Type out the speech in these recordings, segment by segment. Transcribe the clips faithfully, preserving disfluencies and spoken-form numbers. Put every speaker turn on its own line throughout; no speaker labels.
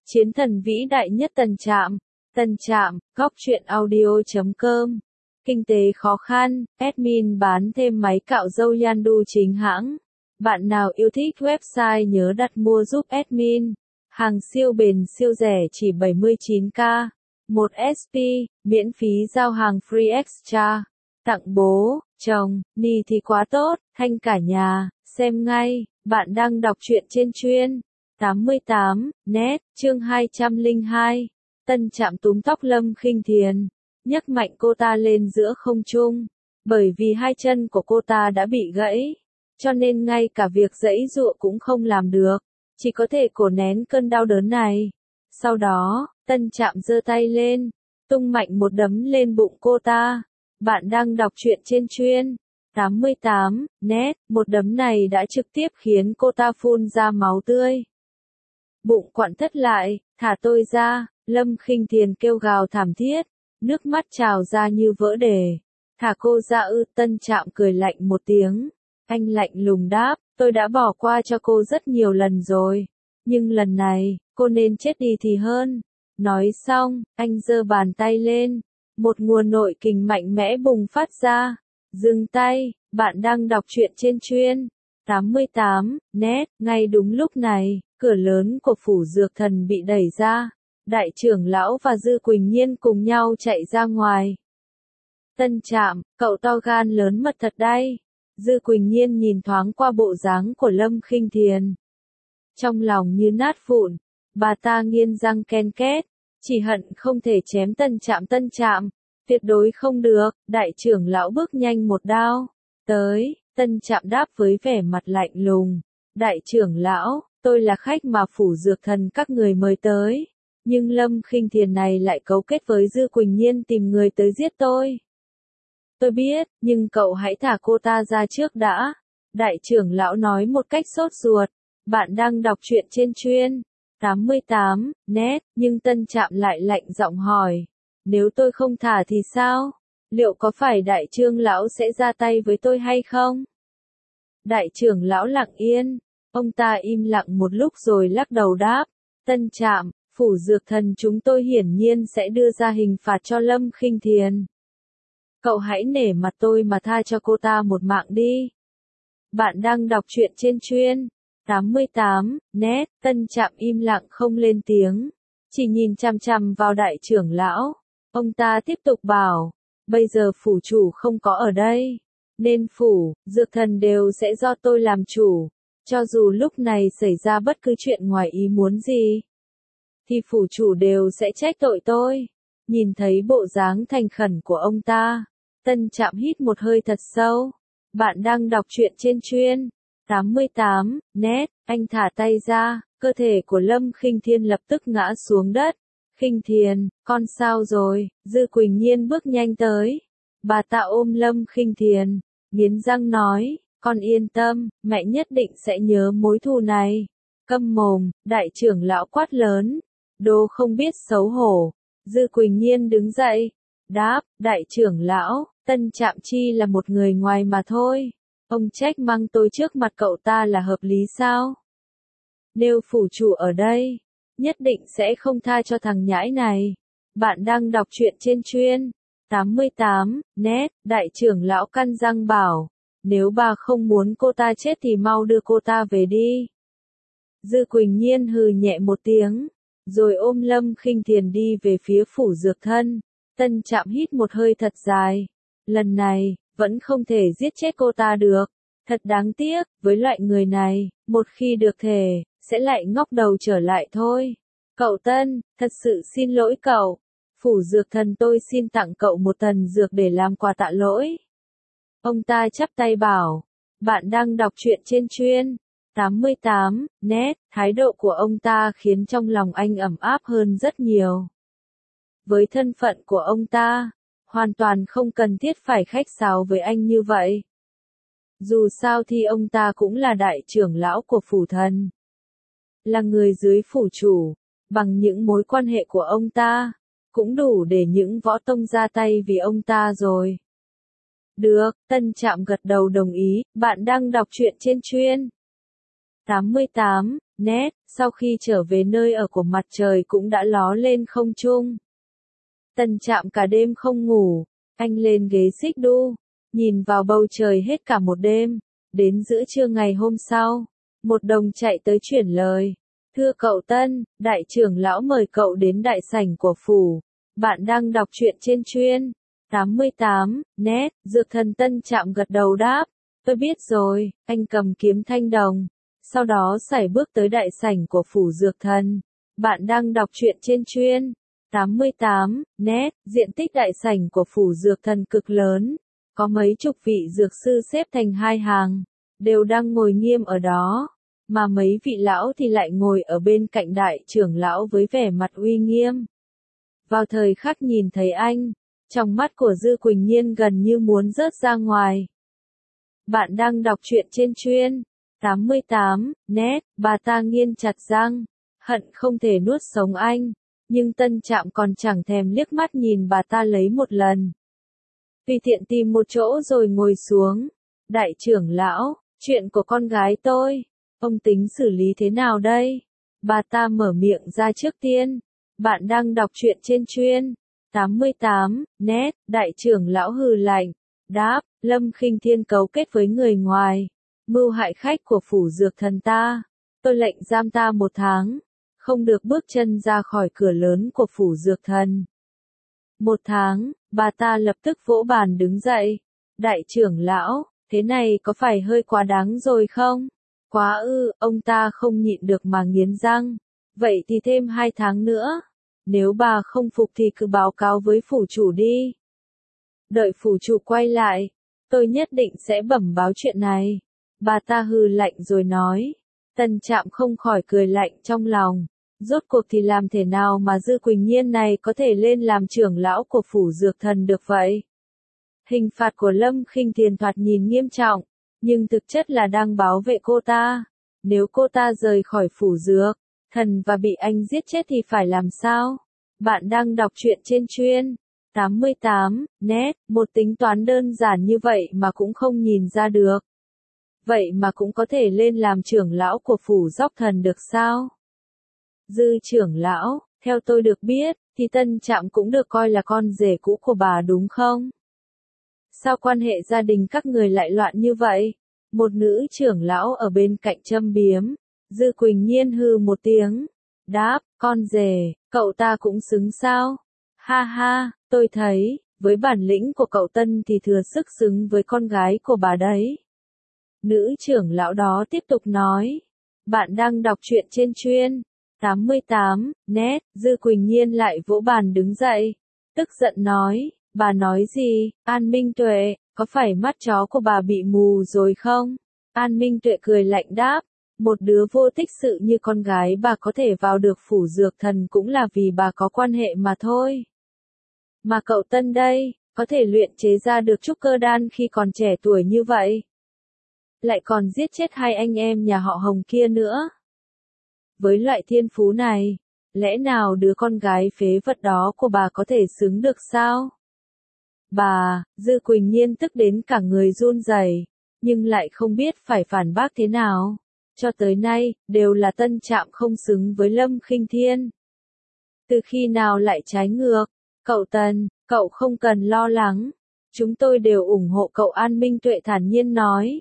Chiến thần vĩ đại nhất Tân Trạm. Tân Trạm, góc truyện audio chấm com. Kinh tế khó khăn, admin bán thêm máy cạo râu Yandu chính hãng. Bạn nào yêu thích website nhớ đặt mua giúp admin. Hàng siêu bền siêu rẻ chỉ bảy mươi chín k. một ét pê, miễn phí giao hàng free extra. Tặng bố, chồng, ni thì quá tốt, thanh cả nhà, xem ngay, bạn đang đọc truyện trên chuyên. tám mươi tám, net, chương hai trăm lẻ hai. Tân Trạm túm tóc Lâm Khinh Thiền, nhấc mạnh cô ta lên giữa không trung. Bởi vì hai chân của cô ta đã bị gãy, cho nên ngay cả việc giãy giụa cũng không làm được, chỉ có thể cố nén cơn đau đớn này. Sau đó, Tân Trạm giơ tay lên, tung mạnh một đấm lên bụng cô ta. Bạn đang đọc truyện trên chuyên. tám mươi tám, net, một đấm này đã trực tiếp khiến cô ta phun ra máu tươi. Bụng quặn thắt lại, thả tôi ra, Lâm Khinh Thiền kêu gào thảm thiết, nước mắt trào ra như vỡ đề. Thả cô ra ư? Tân Trạm cười lạnh một tiếng. Anh lạnh lùng đáp, tôi đã bỏ qua cho cô rất nhiều lần rồi. Nhưng lần này, cô nên chết đi thì hơn. Nói xong, anh giơ bàn tay lên. Một nguồn nội kình mạnh mẽ bùng phát ra. Dừng tay, bạn đang đọc truyện trên chuyên. tám mươi tám, net, ngay đúng lúc này, cửa lớn của phủ dược thần bị đẩy ra. Đại trưởng lão và Dư Quỳnh Nhiên cùng nhau chạy ra ngoài. Tân Trạm, cậu to gan lớn mật thật đấy. Dư Quỳnh Nhiên nhìn thoáng qua bộ dáng của Lâm Khinh Thiền. Trong lòng như nát vụn, bà ta nghiến răng ken két, chỉ hận không thể chém Tân Trạm. Tân Trạm, tuyệt đối không được. Đại trưởng lão bước nhanh một đao tới. Tân Trạm đáp với vẻ mặt lạnh lùng. Đại trưởng lão, tôi là khách mà phủ dược thần các người mời tới. Nhưng Lâm Khinh Thiền này lại cấu kết với Dư Quỳnh Nhiên tìm người tới giết tôi. Tôi biết, nhưng cậu hãy thả cô ta ra trước đã. Đại trưởng lão nói một cách sốt ruột. Bạn đang đọc truyện trên chuyên. tám mươi tám, net, nhưng Tân Trạm lại lạnh giọng hỏi. Nếu tôi không thả thì sao? Liệu có phải đại trưởng lão sẽ ra tay với tôi hay không? Đại trưởng lão lặng yên. Ông ta im lặng một lúc rồi lắc đầu đáp. Tân Trạm, phủ dược thần chúng tôi hiển nhiên sẽ đưa ra hình phạt cho Lâm Khinh Thiền. Cậu hãy nể mặt tôi mà tha cho cô ta một mạng đi. Bạn đang đọc truyện trên chuyên. tám mươi tám, net, Tân Trạm im lặng không lên tiếng. Chỉ nhìn chằm chằm vào đại trưởng lão. Ông ta tiếp tục bảo. Bây giờ phủ chủ không có ở đây. Nên phủ, dược thần đều sẽ do tôi làm chủ. Cho dù lúc này xảy ra bất cứ chuyện ngoài ý muốn gì, thì phủ chủ đều sẽ trách tội tôi. Nhìn thấy bộ dáng thành khẩn của ông ta, Tân Trạm hít một hơi thật sâu. Bạn đang đọc truyện trên chuyên. tám mươi tám, net, anh thả tay ra, cơ thể của Lâm Khinh Thiền lập tức ngã xuống đất. Khinh Thiền, con sao rồi? Dư Quỳnh Nhiên bước nhanh tới. Bà ta ôm Lâm Khinh Thiền, nghiến răng nói, con yên tâm, mẹ nhất định sẽ nhớ mối thù này. Câm mồm, đại trưởng lão quát lớn. Đồ không biết xấu hổ. Dư Quỳnh Nhiên đứng dậy, đáp, đại trưởng lão, Tân Trạm chi là một người ngoài mà thôi. Ông trách mắng tôi trước mặt cậu ta là hợp lý sao? Nếu phủ chủ ở đây, nhất định sẽ không tha cho thằng nhãi này. Bạn đang đọc truyện trên chuyên. tám mươi tám, net, đại trưởng lão căn răng bảo. Nếu bà không muốn cô ta chết thì mau đưa cô ta về đi. Dư Quỳnh Nhiên hừ nhẹ một tiếng, rồi ôm Lâm Khinh Thiền đi về phía phủ dược thân. Tân Trạm hít một hơi thật dài. Lần này, vẫn không thể giết chết cô ta được. Thật đáng tiếc, với loại người này, một khi được thể, sẽ lại ngóc đầu trở lại thôi. Cậu Tân, thật sự xin lỗi cậu. Phủ dược thần tôi xin tặng cậu một tần dược để làm quà tạ lỗi. Ông ta chắp tay bảo. Bạn đang đọc truyện trên chuyên. tám mươi tám, net, thái độ của ông ta khiến trong lòng anh ấm áp hơn rất nhiều. Với thân phận của ông ta, hoàn toàn không cần thiết phải khách sáo với anh như vậy. Dù sao thì ông ta cũng là đại trưởng lão của phủ thần. Là người dưới phủ chủ, bằng những mối quan hệ của ông ta, cũng đủ để những võ tông ra tay vì ông ta rồi. Được, Tân Trạm gật đầu đồng ý. Bạn đang đọc truyện trên chuyên. tám mươi tám, net, sau khi trở về nơi ở của mặt trời cũng đã ló lên không trung. Tân Trạm cả đêm không ngủ, anh lên ghế xích đu, nhìn vào bầu trời hết cả một đêm, đến giữa trưa ngày hôm sau, một đồng chạy tới chuyển lời. Thưa cậu Tân, đại trưởng lão mời cậu đến đại sảnh của phủ. Bạn đang đọc truyện trên chuyên tám mươi tám, net, Dược Thần. Tân Trạm gật đầu đáp. Tôi biết rồi, anh cầm kiếm thanh đồng. Sau đó sải bước tới đại sảnh của phủ Dược Thần. Bạn đang đọc truyện trên chuyên tám mươi tám, net, diện tích đại sảnh của phủ Dược Thần cực lớn. Có mấy chục vị dược sư xếp thành hai hàng, đều đang ngồi nghiêm ở đó. Mà mấy vị lão thì lại ngồi ở bên cạnh đại trưởng lão với vẻ mặt uy nghiêm. Vào thời khắc nhìn thấy anh, trong mắt của Dư Quỳnh Nhiên gần như muốn rớt ra ngoài. Bạn đang đọc truyện trên chuyên tám mươi tám, net, bà ta nghiến chặt răng, hận không thể nuốt sống anh, nhưng Tân Trạm còn chẳng thèm liếc mắt nhìn bà ta lấy một lần. Tùy tiện tìm một chỗ rồi ngồi xuống. Đại trưởng lão, chuyện của con gái tôi, ông tính xử lý thế nào đây? Bà ta mở miệng ra trước tiên. Bạn đang đọc truyện trên chuyên tám mươi tám, net, đại trưởng lão hừ lạnh, đáp, Lâm Khinh Thiên cấu kết với người ngoài, mưu hại khách của phủ Dược Thần ta. Tôi lệnh giam ta một tháng, không được bước chân ra khỏi cửa lớn của phủ Dược Thần. Một tháng, bà ta lập tức vỗ bàn đứng dậy. Đại trưởng lão, thế này có phải hơi quá đáng rồi không? Quá ư, ông ta không nhịn được mà nghiến răng. Vậy thì thêm hai tháng nữa. Nếu bà không phục thì cứ báo cáo với phủ chủ đi. Đợi phủ chủ quay lại, tôi nhất định sẽ bẩm báo chuyện này. Bà ta hừ lạnh rồi nói. Tân Trạm không khỏi cười lạnh trong lòng. Rốt cuộc thì làm thế nào mà Dư Quỳnh Nhiên này có thể lên làm trưởng lão của phủ Dược Thần được vậy? Hình phạt của Lâm Khinh Thiên thoạt nhìn nghiêm trọng, nhưng thực chất là đang bảo vệ cô ta. Nếu cô ta rời khỏi phủ Dược Thần và bị anh giết chết thì phải làm sao? Bạn đang đọc truyện trên chuyên tám mươi tám, net, một tính toán đơn giản như vậy mà cũng không nhìn ra được. Vậy mà cũng có thể lên làm trưởng lão của phủ Dốc Thần được sao? Dư trưởng lão, theo tôi được biết, thì Tân Trạm cũng được coi là con rể cũ của bà đúng không? Sao quan hệ gia đình các người lại loạn như vậy? Một nữ trưởng lão ở bên cạnh châm biếm. Dư Quỳnh Nhiên hừ một tiếng. Đáp, con rể, cậu ta cũng xứng sao? Ha ha, tôi thấy, với bản lĩnh của cậu Tân thì thừa sức xứng với con gái của bà đấy. Nữ trưởng lão đó tiếp tục nói. Bạn đang đọc truyện trên chuyên tám mươi tám, net, Dư Quỳnh Nhiên lại vỗ bàn đứng dậy. Tức giận nói, bà nói gì, An Minh Tuệ, có phải mắt chó của bà bị mù rồi không? An Minh Tuệ cười lạnh đáp, một đứa vô tích sự như con gái bà có thể vào được phủ Dược Thần cũng là vì bà có quan hệ mà thôi. Mà cậu Tân đây, có thể luyện chế ra được trúc cơ đan khi còn trẻ tuổi như vậy. Lại còn giết chết hai anh em nhà họ Hồng kia nữa. Với loại thiên phú này, lẽ nào đứa con gái phế vật đó của bà có thể xứng được sao? Bà, Dư Quỳnh Nhiên tức đến cả người run rẩy, nhưng lại không biết phải phản bác thế nào. Cho tới nay, đều là Tân Trạm không xứng với Lâm Khinh Thiên. Từ khi nào lại trái ngược? Cậu Tần, cậu không cần lo lắng. Chúng tôi đều ủng hộ cậu, An Minh Tuệ thản nhiên nói.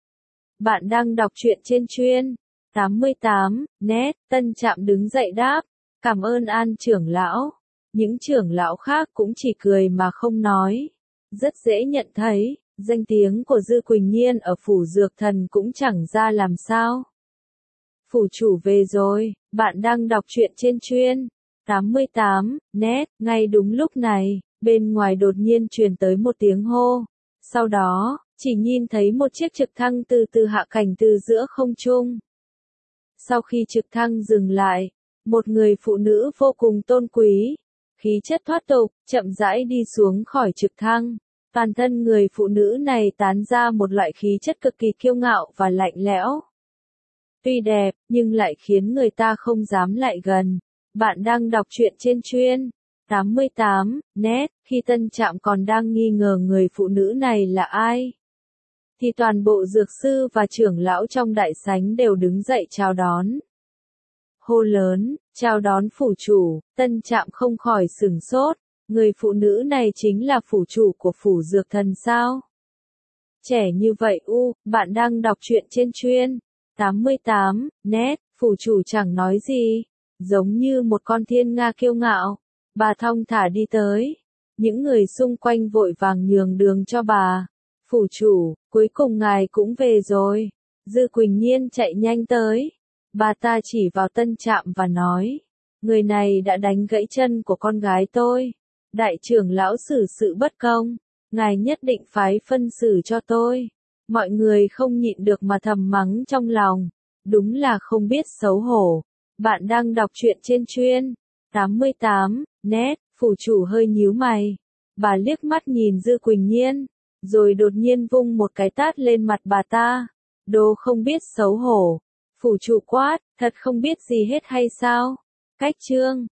Bạn đang đọc truyện trên chuyên tám mươi tám, net, Tân Trạm đứng dậy đáp. Cảm ơn An trưởng lão. Những trưởng lão khác cũng chỉ cười mà không nói. Rất dễ nhận thấy, danh tiếng của Dư Quỳnh Nhiên ở phủ Dược Thần cũng chẳng ra làm sao. Phủ chủ về rồi, bạn đang đọc truyện trên chuyên tám mươi tám, net, ngay đúng lúc này, bên ngoài đột nhiên truyền tới một tiếng hô. Sau đó, chỉ nhìn thấy một chiếc trực thăng từ từ hạ cánh từ giữa không trung. Sau khi trực thăng dừng lại, một người phụ nữ vô cùng tôn quý, khí chất thoát tục, chậm rãi đi xuống khỏi trực thăng. Toàn thân người phụ nữ này tán ra một loại khí chất cực kỳ kiêu ngạo và lạnh lẽo. Tuy đẹp, nhưng lại khiến người ta không dám lại gần. Bạn đang đọc truyện trên chuyên tám mươi tám, net, khi Tân Trạm còn đang nghi ngờ người phụ nữ này là ai, thì toàn bộ dược sư và trưởng lão trong đại sảnh đều đứng dậy chào đón. hô lớn, chào đón phủ chủ. Tân Trạm không khỏi sửng sốt, người phụ nữ này chính là phủ chủ của phủ dược thần sao? Trẻ như vậy u, bạn đang đọc truyện trên chuyên tám mươi tám, net, phủ chủ chẳng nói gì, giống như một con thiên nga kiêu ngạo. Bà thong thả đi tới, những người xung quanh vội vàng nhường đường cho bà. Phủ chủ, cuối cùng ngài cũng về rồi. Dư Quỳnh Nhiên chạy nhanh tới. Bà ta chỉ vào Tân Trạm và nói, người này đã đánh gãy chân của con gái tôi. Đại trưởng lão xử sự bất công, ngài nhất định phái phân xử cho tôi. Mọi người không nhịn được mà thầm mắng trong lòng, đúng là không biết xấu hổ. Bạn đang đọc truyện trên chuyên tám mươi tám, net, phủ chủ hơi nhíu mày. Bà liếc mắt nhìn Dư Quỳnh Nhiên, rồi đột nhiên vung một cái tát lên mặt bà ta. Đồ không biết xấu hổ. Phủ chủ quát, thật không biết gì hết hay sao? Cách chương